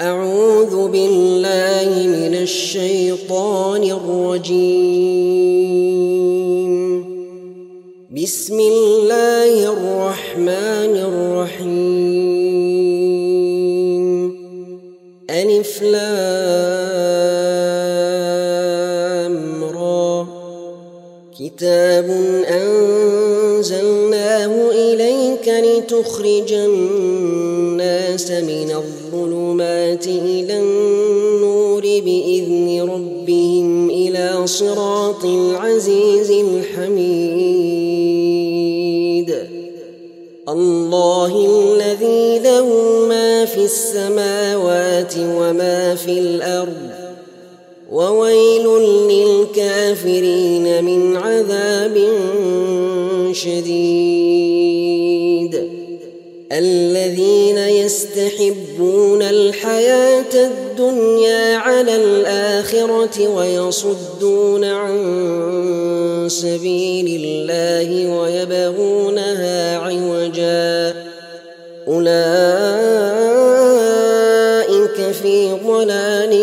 أعوذ بالله من الشيطان الرجيم. بسم الله الرحمن الرحيم. ألف لام را. كتاب أنزلناه إليك لتخرج الناس من الظلمات إلى النور بإذن ربهم إلى صراط العزيز الحميد. الله الذي له ما في السماوات وما في الأرض، وويل للكافرين من عذاب شديد. الذين يستحبون الحياة الدنيا على الآخرة ويصدون عن سبيل الله ويبغونها عوجا، أولئك في ضلال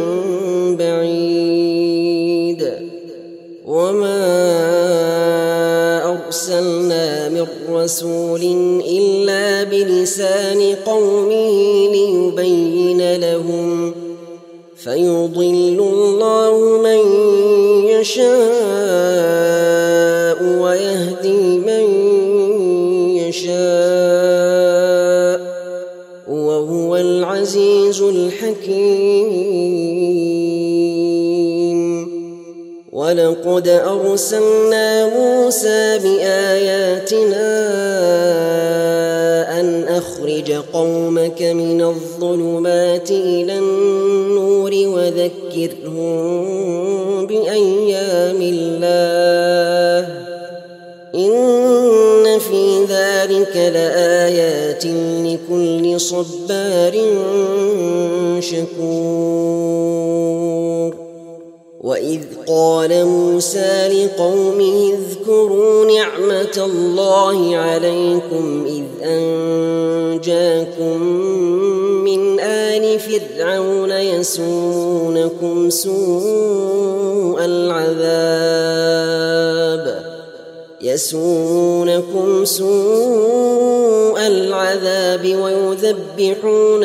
بعيد. وما أرسلنا من رسول إلا بلسان قومه ليبين لهم، فيضل الله من يشاء ويهدي من يشاء، وهو العزيز الحكيم. ولقد أرسلنا موسى بآياتنا أن أخرج قومك من الظلمات إلى النور وذكرهم بأيام الله، إن في ذلك لآيات لكل صبار شكور. وإذ قال موسى لقومه اذكروا نعمة الله عليكم إذ أنجاكم من آل فرعون يسومونكم سوء العذاب ويذبحون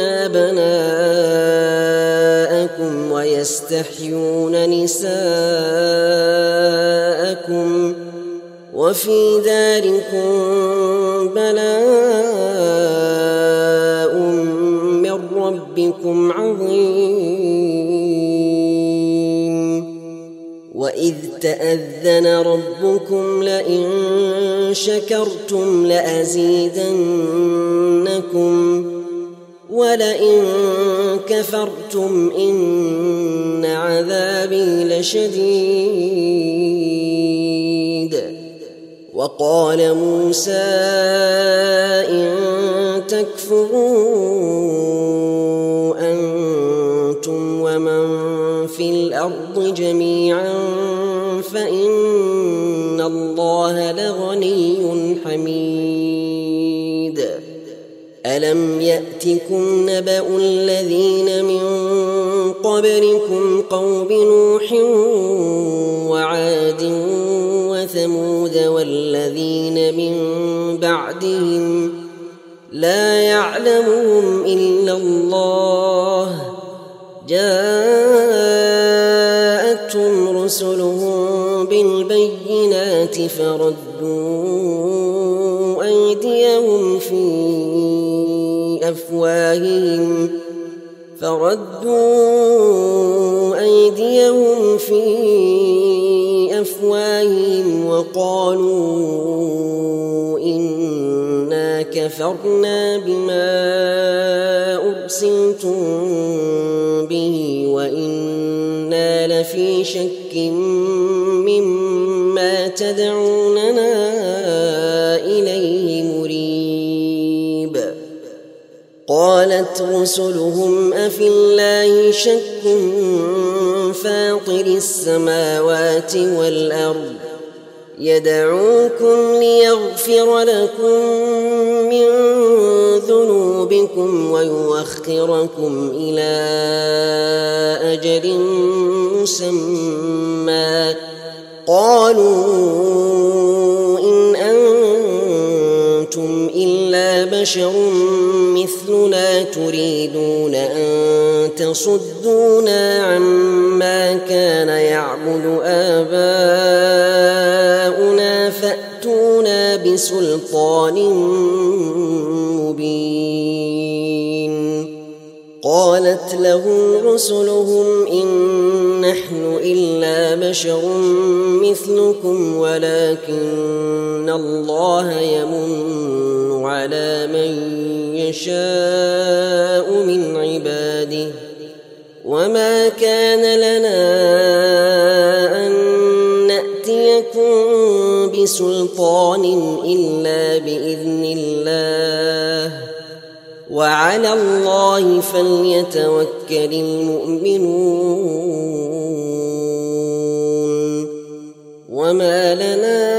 أبناءكم ويستحيون نساءكم، وفي ذلكم بلاء من ربكم عظيم. وإذ تأذن ربكم لئن شكرتم لأزيدنكم ولئن كفرتم إن عذابي لشديد. وقال موسى إن تكفروا أنتم ومن في الأرض جميعا فإن الله لغني حميد. ألم يأتكم نبأ الذين من قبلكم قوم نوح وعاد وثمود والذين من بعدهم لا يعلمهم إلا الله، جاءتهم رسلهم بالبينات فردوا أيديهم في أفواههم وقالوا إنا كفرنا بما أرسلتم به وإنا لفي شك مما تدعوننا إليه مريب. قالت رسلهم أفي الله شك فاطر السماوات والأرض يدعوكم ليغفر لكم من ذنوبكم ويؤخركم إلى أجل مسمى قالوا إن أنتم إلا بشر مثلنا تريدون أن تصدونا عما كان يعبد آباؤنا فأتونا بسلطان مبين. قالت لهم رسلهم إن نحن إلا بشر مثلكم ولكن الله يمن على من يشاء من عباده وما كان لنا أن نأتيكم بسلطان إلا بإذن الله وعلى الله فليتوكل المؤمنون. وما لنا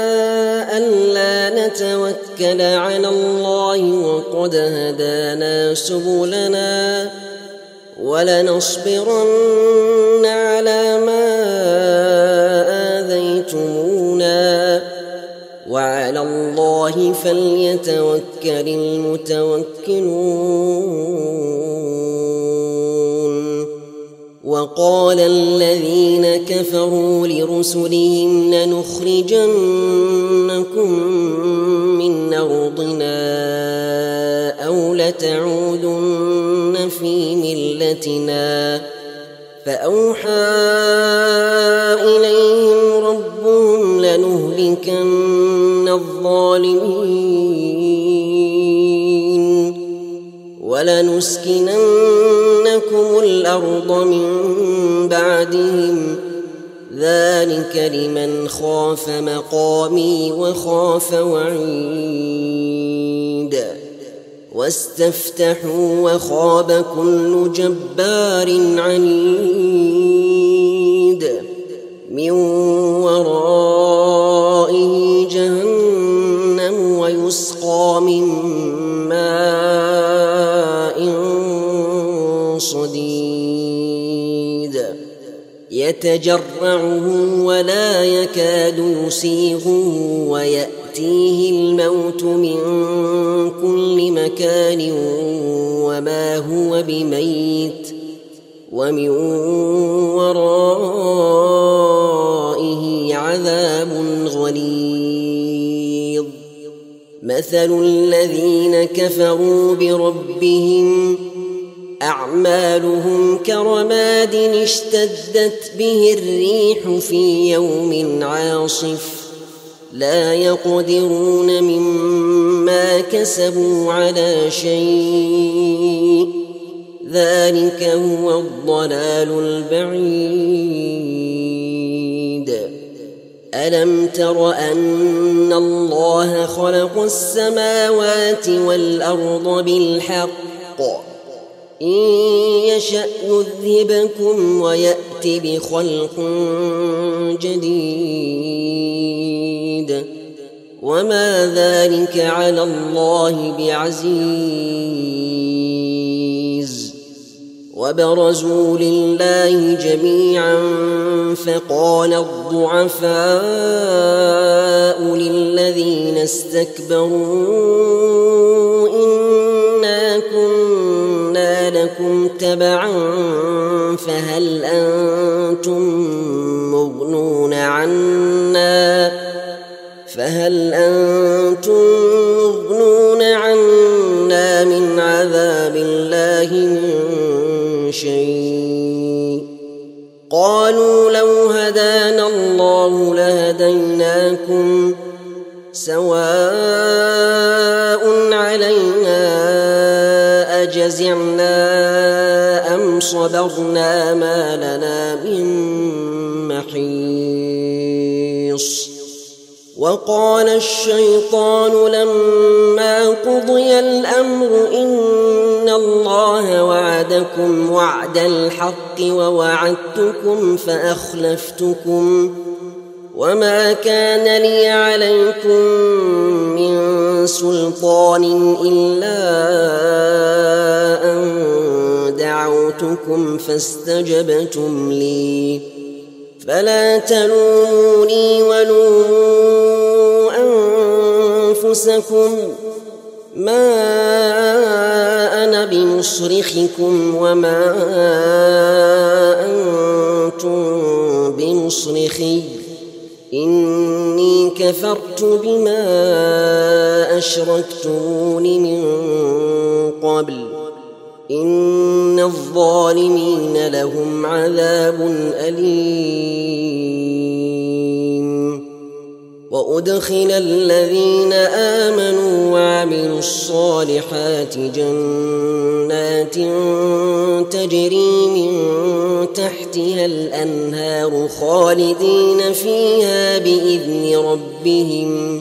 ألا نتوكل على الله وقد هدانا سبلنا ولنصبرن على ما آذيتمونا وعلى الله فليتوكل المتوكلون. وقال الذين كفروا لرسلهم لنخرجنكم من أرضنا أو لتعودن في ملتنا فأوحى إليهم ربهم لنهلكن الظالمين ولنسكننكم الأرض من بعدهم ذلك لمن خاف مقامي وخاف وعيد. واستفتحوا وخاب كل جبار عنيد من ورائه جهنم ويسقى من ماء صديد يتجرعه ولا يكاد يسيغه ويأتيه الموت من كل مكان وما هو بميت ومن ورائه عذاب غليظ. مثل الذين كفروا بربهم أعمالهم كرماد اشتدت به الريح في يوم عاصف لا يقدرون مما كسبوا على شيء ذلك هو الضلال البعيد. ألم تر أن الله خلق السماوات والأرض بالحق إن يشأ يذهبكم ويأت بخلق جديد وما ذلك على الله بعزيز. وبرزوا لله جميعا فقال الضعفاء للذين استكبروا إنا كنا لكم تبعا فهل أنتم مغنون عنا من عذاب الله من شيء قالوا لو هدانا الله لهديناكم سواء علينا أجزعنا أم صبرنا ما لنا من محيص. وقال الشيطان لما قضي الأمر إن الله وعدكم وعد الحق ووعدتكم وما كان لي عليكم من سلطان إلا أن دعوتكم فاستجبتم لي فلا تلوموني ولوموا أنفسكم ما أنا بمصرخكم وما أنتم بمصرخي إني كفرت بما أشركتمون من قبل إن الظالمين لهم عذاب أليم وأدخل الذين آمنوا وعملوا الصالحات جنات تجري من تحتها الأنهار خالدين فيها بإذن ربهم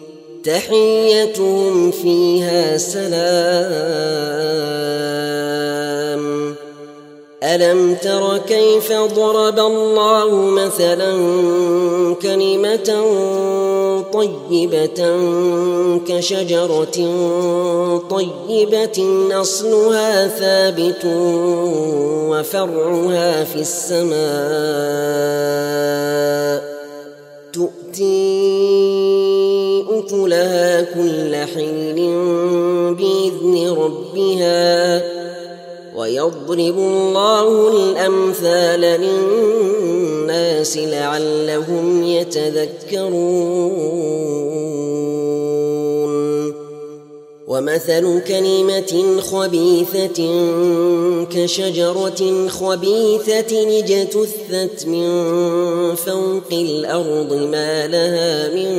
تحيتهم فيها سلام ألم تر كيف ضرب الله مثلا كلمة طيبة كشجرة طيبة أصلها ثابت وفرعها في السماء تؤتي أكلها كل حين بإذن ربها ويضرب الله الأمثال للناس لعلهم يتذكرون ومثل كلمة خبيثة كشجرة خبيثة اجتثت من فوق الأرض ما لها من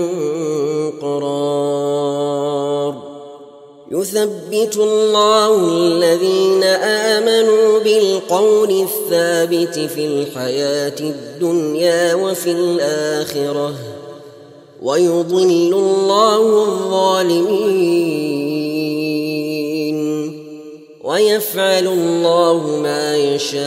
قرار يثبت الله الذين آمنوا بالقول الثابت في الحياة الدنيا وفي الآخرة ويضل الله الظالمين ويفعل الله ما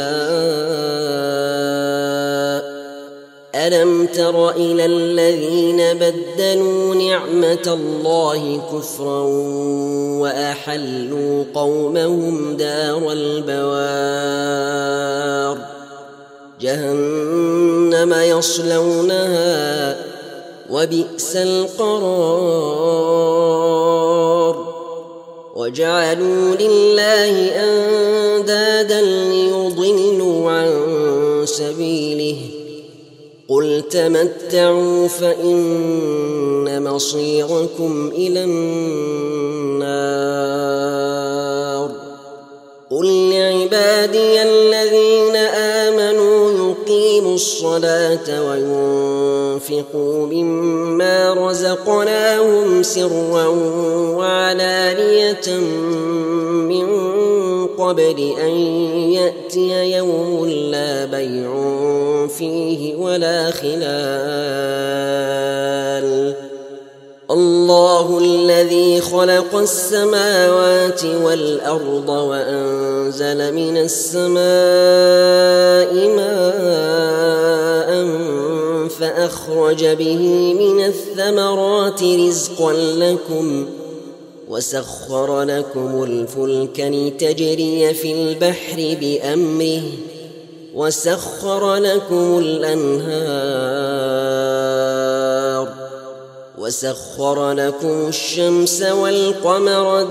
يشاء ألم تر إلى الذين بدلوا نعمة الله كفرا وأحلوا قومهم دار البوار جهنم يصلونها وبئس القرار وجعلوا لله أندادا ليضلوا عن سبيله قل تمتعوا فإن مصيركم إلى النار قل لعبادي الذين آمنوا يقيموا الصلاة وينفقوا مما رزقناهم سرا وعلانية من قبل أن يأتي يوم لا بيع فيه ولا خلال الله الذي خلق السماوات والأرض وأنزل من السماء ماء فأخرج به من الثمرات رزقا لكم وسخر لكم الفلك لتجري في البحر بأمره وسخر لكم الأنهار وسخر لكم الشمس والقمر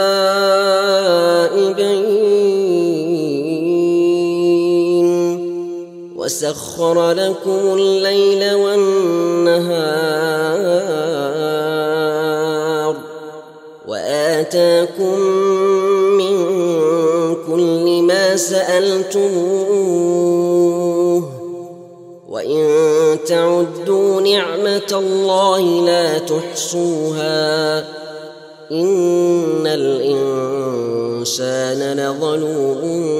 دائبين وسخر لكم الليل والنهار وآتاكم من كل ما سألتموه وإن تعدوا نعمة الله لا تحصوها إن الإنسان لظلوم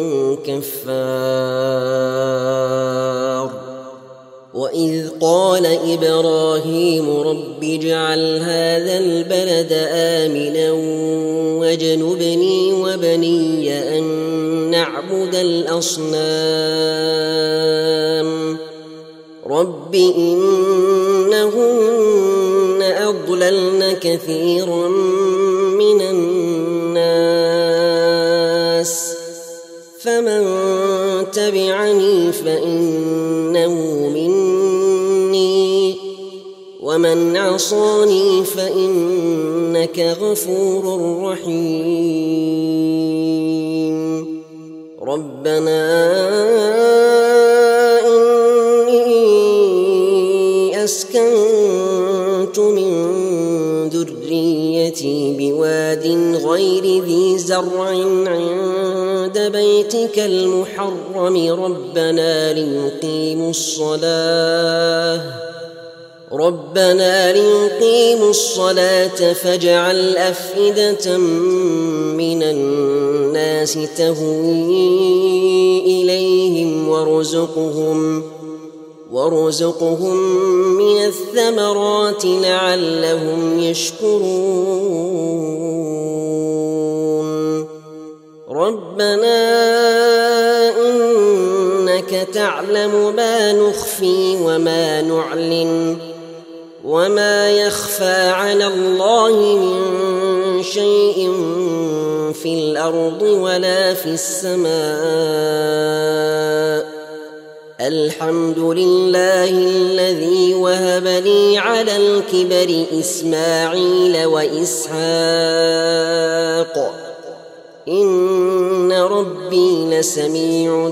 كفار وإذ قال إبراهيم رب اجعل هذا البلد آمنا واجنبني وبني أن نعبد الأصنام رب إنهن أضللن كثيرا من الناس فمن تبعني فإنه مني ومن عصاني فإنك غفور رحيم ربنا إني أسكنت من ذريتي بواد غير ذي زرع عند بيتك المحرم ربنا ليقيموا الصلاة فاجعل أفئدة من الناس تهوي إليهم وارزقهم من الثمرات لعلهم يشكرون ربنا إنك تعلم ما نخفي وما نعلن وما يخفى على الله من شيء في الأرض ولا في السماء الحمد لله الذي وهب لي على الكبر إسماعيل وإسحاق إن ربي لسميع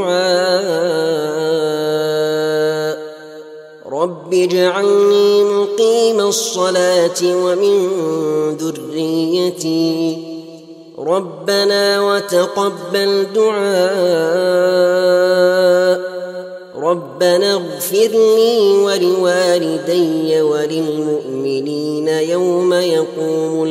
الدعاء رب اجعلني مقيم الصلاة ومن ذريتي ربنا وتقبل دعاء ربنا اغفر لي ولوالدي وللمؤمنين يوم يقوم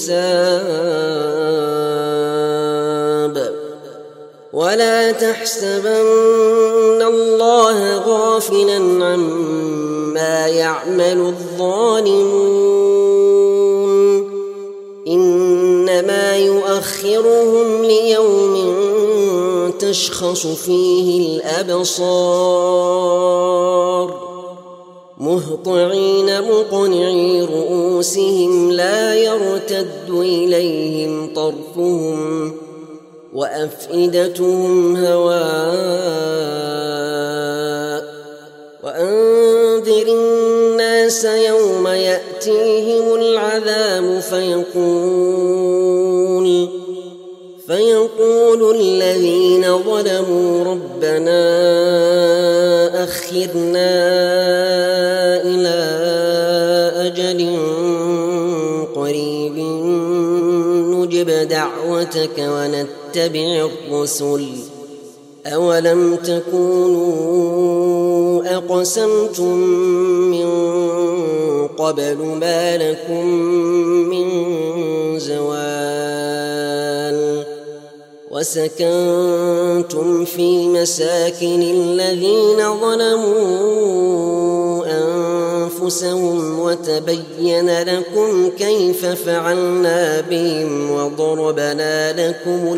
الحساب ولا تحسبن الله غافلا عما يعمل الظالمون إنما يؤخرهم ليوم تشخص فيه الأبصار مهطعين مقنعي رؤوسهم لا يرتد إليهم طرفهم وأفئدتهم هواء وأنذر الناس يوم يأتيهم العذاب فيقول الذين ظلموا ربنا أخرنا إلى أجل قريب نجب دعوتك ونتبع الرسل أولم تكونوا أقسمتم من قبل ما لكم من زوال وسكنتم في مساكن الذين ظلموا أنفسهم وتبين لكم كيف فعلنا بهم وضربنا لكم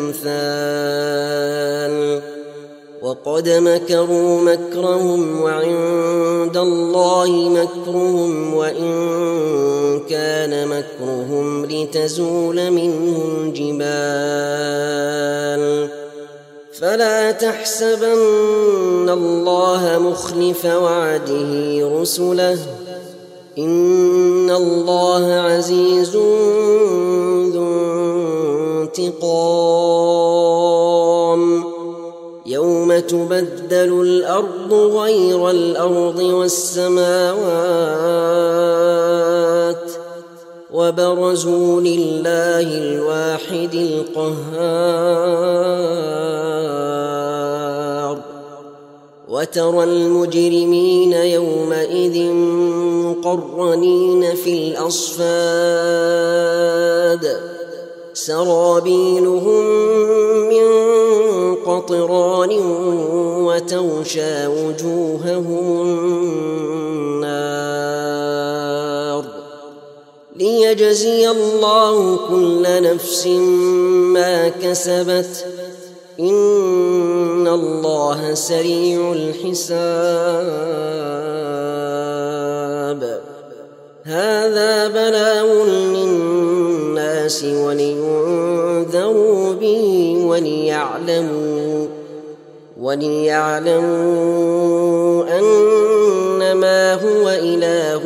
الأمثال وقد مكروا مكرهم وعند الله مكرهم وإن كان مكرهم لتزول منه الجبال فلا تحسبن الله مخلف وعده رسله إن الله عزيز ذو انتقام يوم تبدل الأرض غير الأرض والسماوات وبرزوا لله الواحد القهار وترى المجرمين يومئذ مقرنين في الأصفاد سرابيلهم من قطران وتغشى وجوههم النار ليجزي الله كل نفس ما كسبت إن الله سريع الحساب. هذا بلاغ للناس ولينذروا به وليعلموا أنما هو إله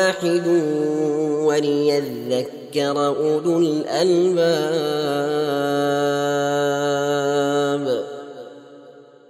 واحد وليذكر أولو الألباب.